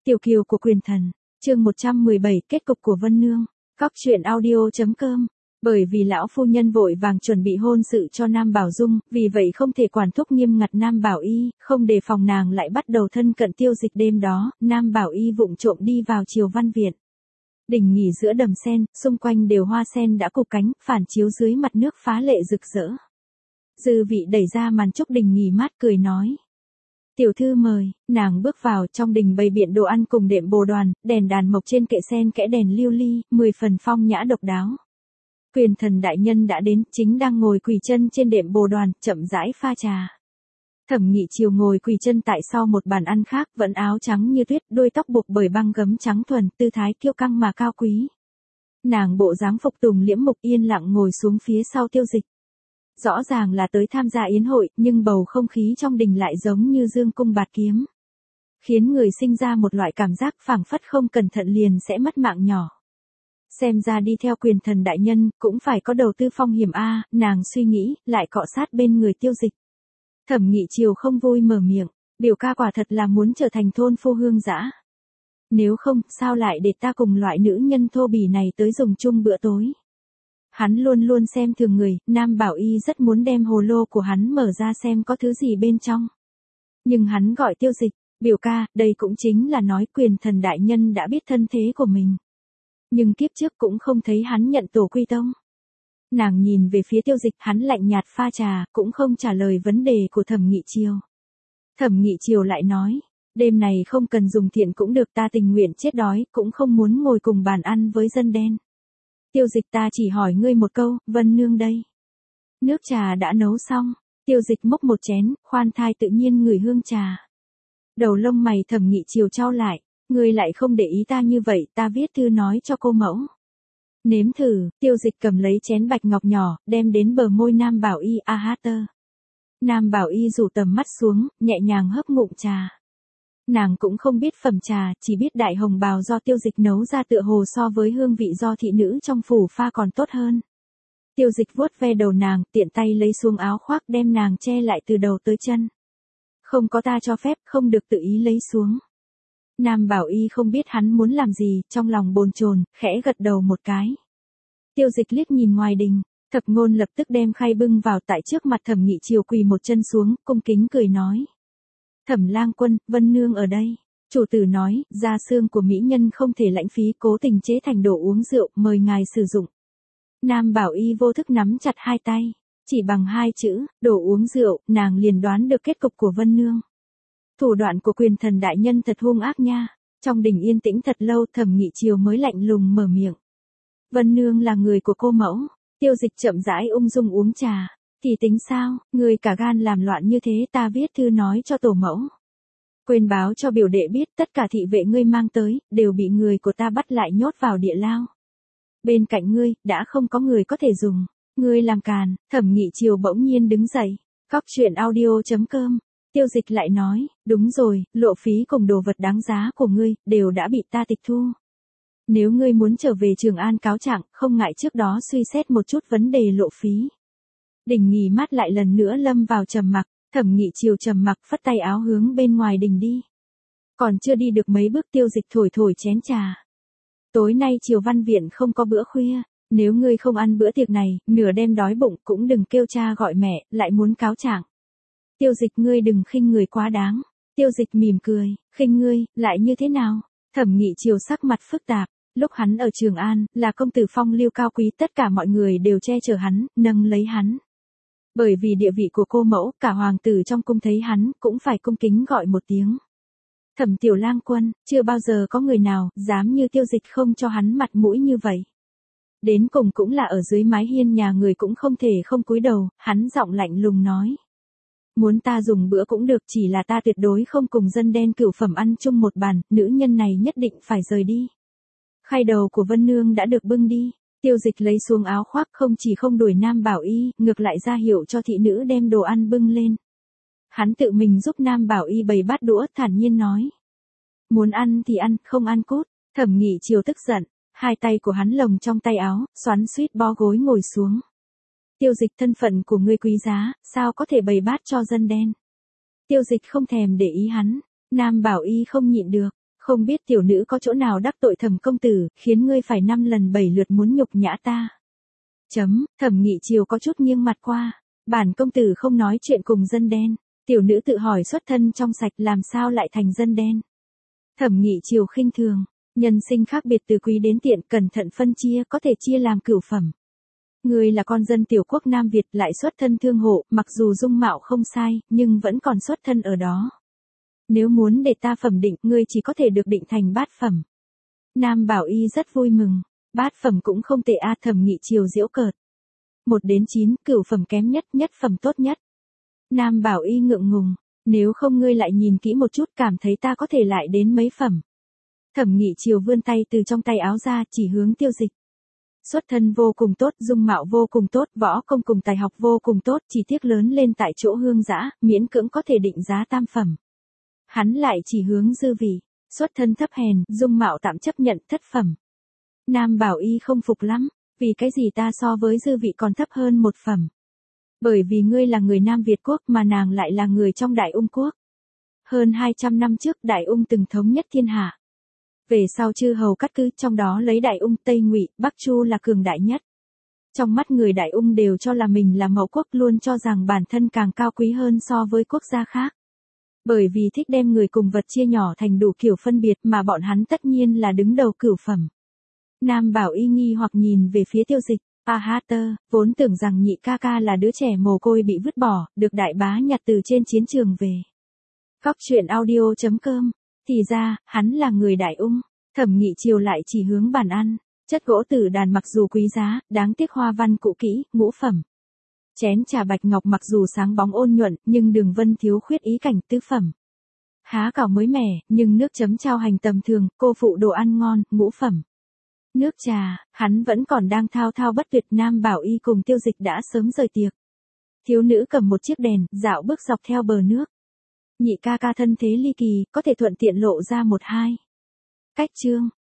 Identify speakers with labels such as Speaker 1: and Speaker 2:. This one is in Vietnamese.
Speaker 1: Tiểu kiều của quyền thần, chương 117, kết cục của Vân Nương. Góc truyện audio.com. Bởi vì lão phu nhân vội vàng chuẩn bị hôn sự cho Nam Bảo Dung, vì vậy không thể quản thúc nghiêm ngặt Nam Bảo Y, không đề phòng nàng lại bắt đầu thân cận Tiêu Dịch. Đêm đó, Nam Bảo Y vụng trộm đi vào Triều Văn Viện. Đình nghỉ giữa đầm sen, xung quanh đều hoa sen đã cụp cánh, phản chiếu dưới mặt nước phá lệ rực rỡ. Dư vị đẩy ra màn trúc đình nghỉ mát cười nói. Tiểu thư mời, nàng bước vào, trong đình bày biện đồ ăn cùng đệm bồ đoàn, đèn đàn mộc trên kệ sen kẽ đèn lưu ly, 10 phần phong nhã độc đáo. Quyền thần đại nhân đã đến, chính đang ngồi quỳ chân trên đệm bồ đoàn, chậm rãi pha trà. Thẩm Nghị Chiều ngồi quỳ chân tại sau một bàn ăn khác, vẫn áo trắng như tuyết, đuôi tóc buộc bởi băng gấm trắng thuần, tư thái kiêu căng mà cao quý. Nàng bộ dáng phục tùng liễm mục yên lặng ngồi xuống phía sau Tiêu Dịch. Rõ ràng là tới tham gia yến hội, nhưng bầu không khí trong đình lại giống như dương cung bạt kiếm. Khiến người sinh ra một loại cảm giác phảng phất không cẩn thận liền sẽ mất mạng nhỏ. Xem ra đi theo quyền thần đại nhân, cũng phải có đầu tư phong hiểm a, nàng suy nghĩ, lại cọ sát bên người Tiêu Dịch. Thẩm Nghị Chiều không vui mở miệng, biểu ca quả thật là muốn trở thành thôn phu hương dã. Nếu không, sao lại để ta cùng loại nữ nhân thô bỉ này tới dùng chung bữa tối. Hắn luôn luôn xem thường người, Nam Bảo Y rất muốn đem hồ lô của hắn mở ra xem có thứ gì bên trong. Nhưng hắn gọi Tiêu Dịch, biểu ca, đây cũng chính là nói quyền thần đại nhân đã biết thân thế của mình. Nhưng kiếp trước cũng không thấy hắn nhận tổ quy tông. Nàng nhìn về phía Tiêu Dịch, hắn lạnh nhạt pha trà, cũng không trả lời vấn đề của Thẩm Nghị Chiều. Thẩm Nghị Chiều lại nói, đêm này không cần dùng thiện cũng được, ta tình nguyện chết đói, cũng không muốn ngồi cùng bàn ăn với dân đen. Tiêu Dịch, ta chỉ hỏi ngươi một câu, Vân Nương đây. Nước trà đã nấu xong, Tiêu Dịch múc một chén, khoan thai tự nhiên ngửi hương trà. Đầu lông mày Thẩm Nghị Chiều chau lại, ngươi lại không để ý ta như vậy, ta viết thư nói cho cô mẫu. Nếm thử, Tiêu Dịch cầm lấy chén bạch ngọc nhỏ, đem đến bờ môi Nam Bảo Y tơ. Nam Bảo Y rủ tầm mắt xuống, nhẹ nhàng hấp ngụm trà. Nàng cũng không biết phẩm trà, chỉ biết đại hồng bào do Tiêu Dịch nấu ra tựa hồ so với hương vị do thị nữ trong phủ pha còn tốt hơn. Tiêu Dịch vuốt ve đầu nàng, tiện tay lấy xuống áo khoác đem nàng che lại từ đầu tới chân. Không có ta cho phép, không được tự ý lấy xuống. Nam Bảo Y không biết hắn muốn làm gì, trong lòng bồn chồn, khẽ gật đầu một cái. Tiêu Dịch liếc nhìn ngoài đình, Thập Ngôn lập tức đem khay bưng vào tại trước mặt Thẩm Nghị Chiều, quỳ một chân xuống, cung kính cười nói. Thẩm lang quân, Vân Nương ở đây. Chủ tử nói, da xương của mỹ nhân không thể lãng phí, cố tình chế thành đồ uống rượu, mời ngài sử dụng. Nam Bảo Y vô thức nắm chặt hai tay, chỉ bằng hai chữ, đồ uống rượu, nàng liền đoán được kết cục của Vân Nương. Thủ đoạn của quyền thần đại nhân thật hung ác nha. Trong đình yên tĩnh thật lâu, Thẩm Nghị Chiều mới lạnh lùng mở miệng. Vân Nương là người của cô mẫu. Tiêu Dịch chậm rãi ung dung uống trà. Thì tính sao, người cả gan làm loạn như thế, ta viết thư nói cho tổ mẫu. Quên báo cho biểu đệ biết, tất cả thị vệ ngươi mang tới, đều bị người của ta bắt lại nhốt vào địa lao. Bên cạnh ngươi, đã không có người có thể dùng. Ngươi làm càn. Thẩm Nghị Chiều bỗng nhiên đứng dậy. Góc truyện audio.com. Tiêu Dịch lại nói, đúng rồi, lộ phí cùng đồ vật đáng giá của ngươi, đều đã bị ta tịch thu. Nếu ngươi muốn trở về Trường An cáo trạng, không ngại trước đó suy xét một chút vấn đề lộ phí. Đình nghỉ mát lại lần nữa lâm vào trầm mặc, Thẩm Nghị Chiều trầm mặc phất tay áo hướng bên ngoài đình đi. Còn chưa đi được mấy bước, Tiêu Dịch thổi thổi chén trà. Tối nay Triều Văn Viện không có bữa khuya, nếu ngươi không ăn bữa tiệc này, nửa đêm đói bụng cũng đừng kêu cha gọi mẹ, lại muốn cáo trạng. Tiêu Dịch, ngươi đừng khinh người quá đáng. Tiêu Dịch mỉm cười, khinh ngươi, lại như thế nào? Thẩm Nghị Chiều sắc mặt phức tạp, lúc hắn ở Trường An, là công tử phong lưu cao quý, tất cả mọi người đều che chở hắn, nâng lấy hắn. Bởi vì địa vị của cô mẫu, cả hoàng tử trong cung thấy hắn, cũng phải cung kính gọi một tiếng. Thẩm tiểu lang quân, chưa bao giờ có người nào, dám như Tiêu Dịch không cho hắn mặt mũi như vậy. Đến cùng cũng là ở dưới mái hiên nhà người cũng không thể không cúi đầu, hắn giọng lạnh lùng nói. Muốn ta dùng bữa cũng được, chỉ là ta tuyệt đối không cùng dân đen cửu phẩm ăn chung một bàn, nữ nhân này nhất định phải rời đi. Khay đầu của Vân Nương đã được bưng đi, Tiêu Dịch lấy xuống áo khoác, không chỉ không đuổi Nam Bảo Y, ngược lại ra hiệu cho thị nữ đem đồ ăn bưng lên. Hắn tự mình giúp Nam Bảo Y bày bát đũa, thản nhiên nói. Muốn ăn thì ăn, không ăn cút. Thẩm Nghị Chiều tức giận, hai tay của hắn lồng trong tay áo, xoắn xuýt bó gối ngồi xuống. Tiêu Dịch, thân phận của ngươi quý giá, sao có thể bày bát cho dân đen. Tiêu Dịch không thèm để ý hắn, Nam Bảo Y không nhịn được, Không biết tiểu nữ có chỗ nào đắc tội Thẩm công tử, khiến ngươi phải 5 lần 7 lượt muốn nhục nhã ta. Thẩm Nghị Triều có chút nghiêng mặt qua. Bản công tử không nói chuyện cùng dân đen. Tiểu nữ tự hỏi xuất thân trong sạch làm sao lại thành dân đen. Thẩm Nghị Triều khinh thường. Nhân sinh khác biệt từ quý đến tiện, cẩn thận phân chia có thể chia làm cửu phẩm. Ngươi là con dân tiểu quốc Nam Việt lại xuất thân thương hộ, mặc dù dung mạo không sai, nhưng vẫn còn xuất thân ở đó. Nếu muốn để ta phẩm định, ngươi chỉ có thể được định thành bát phẩm. Nam Bảo Y rất vui mừng. Bát phẩm cũng không tệ a. Thẩm Nghị Triều giễu cợt. 1 đến 9, cửu phẩm kém nhất, nhất phẩm tốt nhất. Nam Bảo Y ngượng ngùng. Nếu không ngươi lại nhìn kỹ một chút, cảm thấy ta có thể lại đến mấy phẩm. Thẩm Nghị Triều vươn tay từ trong tay áo ra, chỉ hướng Tiêu Dịch. Xuất thân vô cùng tốt, dung mạo vô cùng tốt, võ công cùng tài học vô cùng tốt, chỉ tiếc lớn lên tại chỗ hương dã, miễn cưỡng có thể định giá tam phẩm. Hắn lại chỉ hướng Dư Vị. Xuất thân thấp hèn, dung mạo tạm chấp nhận thất phẩm. Nam Bảo Y không phục lắm. Vì cái gì ta so với Dư Vị còn thấp hơn 1 phẩm? Bởi vì ngươi là người Nam Việt quốc mà nàng lại là người trong Đại Ung quốc. Hơn 200 năm trước Đại Ung từng thống nhất thiên hạ. Về sau chư hầu cắt cứ, trong đó lấy Đại Ung, Tây Ngụy, Bắc Chu là cường đại nhất. Trong mắt người Đại Ung đều cho là mình là mẫu quốc, luôn cho rằng bản thân càng cao quý hơn so với quốc gia khác. Bởi vì thích đem người cùng vật chia nhỏ thành đủ kiểu phân biệt mà bọn hắn tất nhiên là đứng đầu cửu phẩm. Nam Bảo Y nghi hoặc nhìn về phía Tiêu Dịch. Vốn tưởng rằng nhị ca ca là đứa trẻ mồ côi bị vứt bỏ, được đại bá nhặt từ trên chiến trường về. Cóc truyện audio.com. Thì ra, hắn là người Đại Ung. Thẩm Nghị Triều lại chỉ hướng bàn ăn. Chất gỗ tử đàn mặc dù quý giá, đáng tiếc hoa văn cũ kỹ, ngũ phẩm. Chén trà bạch ngọc mặc dù sáng bóng ôn nhuận, nhưng đường vân thiếu khuyết ý cảnh, tứ phẩm. Há cảo mới mẻ, nhưng nước chấm trao hành tầm thường, cô phụ đồ ăn ngon, ngũ phẩm. Nước trà, hắn vẫn còn đang thao thao bất tuyệt. Nam Bảo Y cùng Tiêu Dịch đã sớm rời tiệc. Thiếu nữ cầm một chiếc đèn, dạo bước dọc theo bờ nước. Nhị ca ca thân thế ly kỳ, có thể thuận tiện lộ ra 1-2 cách chương.